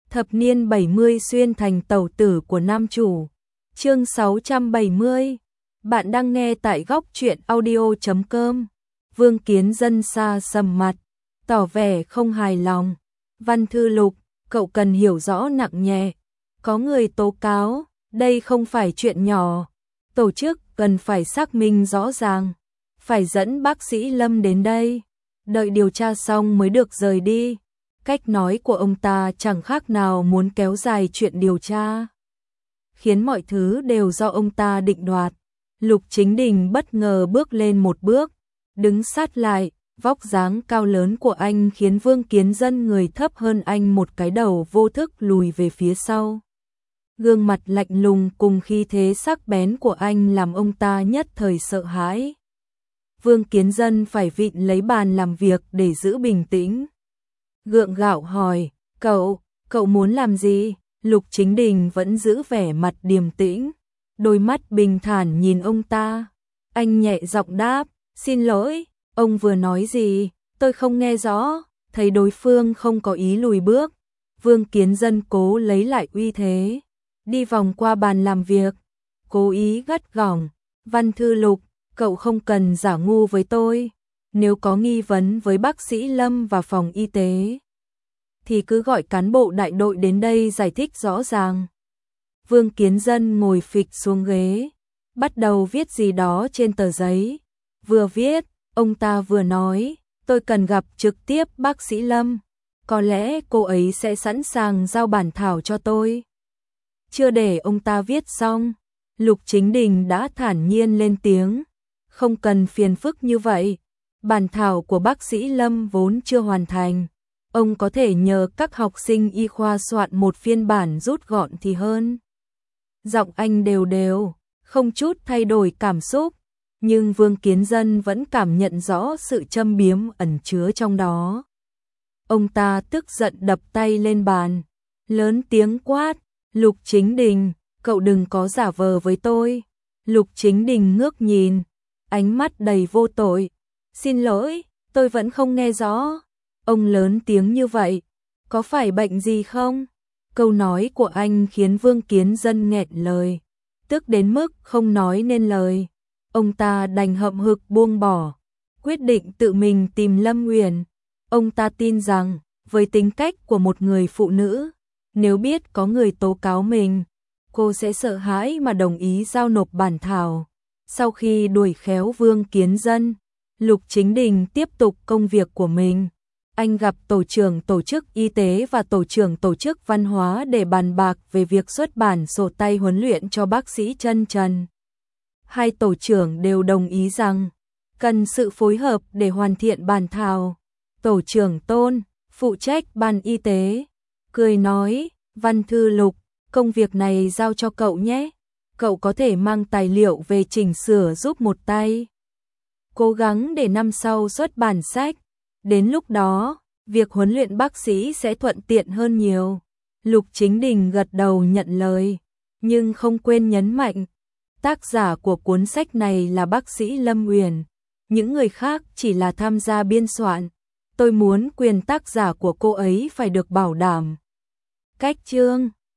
Thập niên 70 xuyên thành tẩu tử của nam chủ. Chương 670. Bạn đang nghe tại góc truyện audio.com. Vương Kiến Dân xa sầm mặt, tỏ vẻ không hài lòng. Văn Thư Lục, cậu cần hiểu rõ nặng nhẹ. Có người tố cáo, đây không phải chuyện nhỏ. Tổ chức cần phải xác minh rõ ràng. Phải dẫn bác sĩ Lâm đến đây. Đợi điều tra xong mới được rời đi. Cách nói của ông ta chẳng khác nào muốn kéo dài chuyện điều tra, khiến mọi thứ đều do ông ta định đoạt. Lục Chính Đình bất ngờ bước lên một bước, đứng sát lại, vóc dáng cao lớn của anh khiến Vương Kiến Dân người thấp hơn anh một cái đầu vô thức lùi về phía sau. Gương mặt lạnh lùng cùng khí thế sắc bén của anh làm ông ta nhất thời sợ hãi. Vương Kiến Dân phải vịn lấy bàn làm việc để giữ bình tĩnh. Gượng gạo hỏi, cậu muốn làm gì? Lục Chính Đình vẫn giữ vẻ mặt điềm tĩnh, đôi mắt bình thản nhìn ông ta. Anh nhẹ giọng đáp, xin lỗi, ông vừa nói gì? Tôi không nghe rõ. Thấy đối phương không có ý lùi bước, Vương Kiến Dân cố lấy lại uy thế, đi vòng qua bàn làm việc, cố ý gắt gỏng, Văn Thư Lục, cậu không cần giả ngu với tôi. Nếu có nghi vấn với bác sĩ Lâm và phòng y tế, thì cứ gọi cán bộ đại đội đến đây giải thích rõ ràng. Vương Kiến Dân ngồi phịch xuống ghế, bắt đầu viết gì đó trên tờ giấy. Vừa viết, ông ta vừa nói, tôi cần gặp trực tiếp bác sĩ Lâm. Có lẽ cô ấy sẽ sẵn sàng giao bản thảo cho tôi. Chưa để ông ta viết xong, Lục Chính Đình đã thản nhiên lên tiếng, không cần phiền phức như vậy. Bản thảo của bác sĩ Lâm vốn chưa hoàn thành. Ông có thể nhờ các học sinh y khoa soạn một phiên bản rút gọn thì hơn. Giọng anh đều đều, không chút thay đổi cảm xúc, nhưng Vương Kiến Dân vẫn cảm nhận rõ sự châm biếm ẩn chứa trong đó. Ông ta tức giận đập tay lên bàn, lớn tiếng quát, Lục Chính Đình, cậu đừng có giả vờ với tôi. Lục Chính Đình ngước nhìn, ánh mắt đầy vô tội. Xin lỗi, tôi vẫn không nghe rõ. Ông lớn tiếng như vậy, có phải bệnh gì không? Câu nói của anh khiến Vương Kiến Dân nghẹn lời, tức đến mức không nói nên lời. Ông ta đành hậm hực buông bỏ, quyết định tự mình tìm Lâm Uyển. Ông ta tin rằng, với tính cách của một người phụ nữ, nếu biết có người tố cáo mình, cô sẽ sợ hãi mà đồng ý giao nộp bản thảo. Sau khi đuổi khéo Vương Kiến Dân, Lục Chính Đình tiếp tục công việc của mình. Anh gặp tổ trưởng tổ chức y tế và tổ trưởng tổ chức văn hóa để bàn bạc về việc xuất bản sổ tay huấn luyện cho bác sĩ Chân Trần. Hai tổ trưởng đều đồng ý rằng cần sự phối hợp để hoàn thiện bản thảo. Tổ trưởng Tôn, phụ trách ban y tế, cười nói, Văn Thư Lục, công việc này giao cho cậu nhé. Cậu có thể mang tài liệu về chỉnh sửa giúp một tay. Cố gắng để năm sau xuất bản sách. Đến lúc đó, việc huấn luyện bác sĩ sẽ thuận tiện hơn nhiều. Lục Chính Đình gật đầu nhận lời, nhưng không quên nhấn mạnh, tác giả của cuốn sách này là bác sĩ Lâm Uyển. Những người khác chỉ là tham gia biên soạn. Tôi muốn quyền tác giả của cô ấy phải được bảo đảm. Cách chương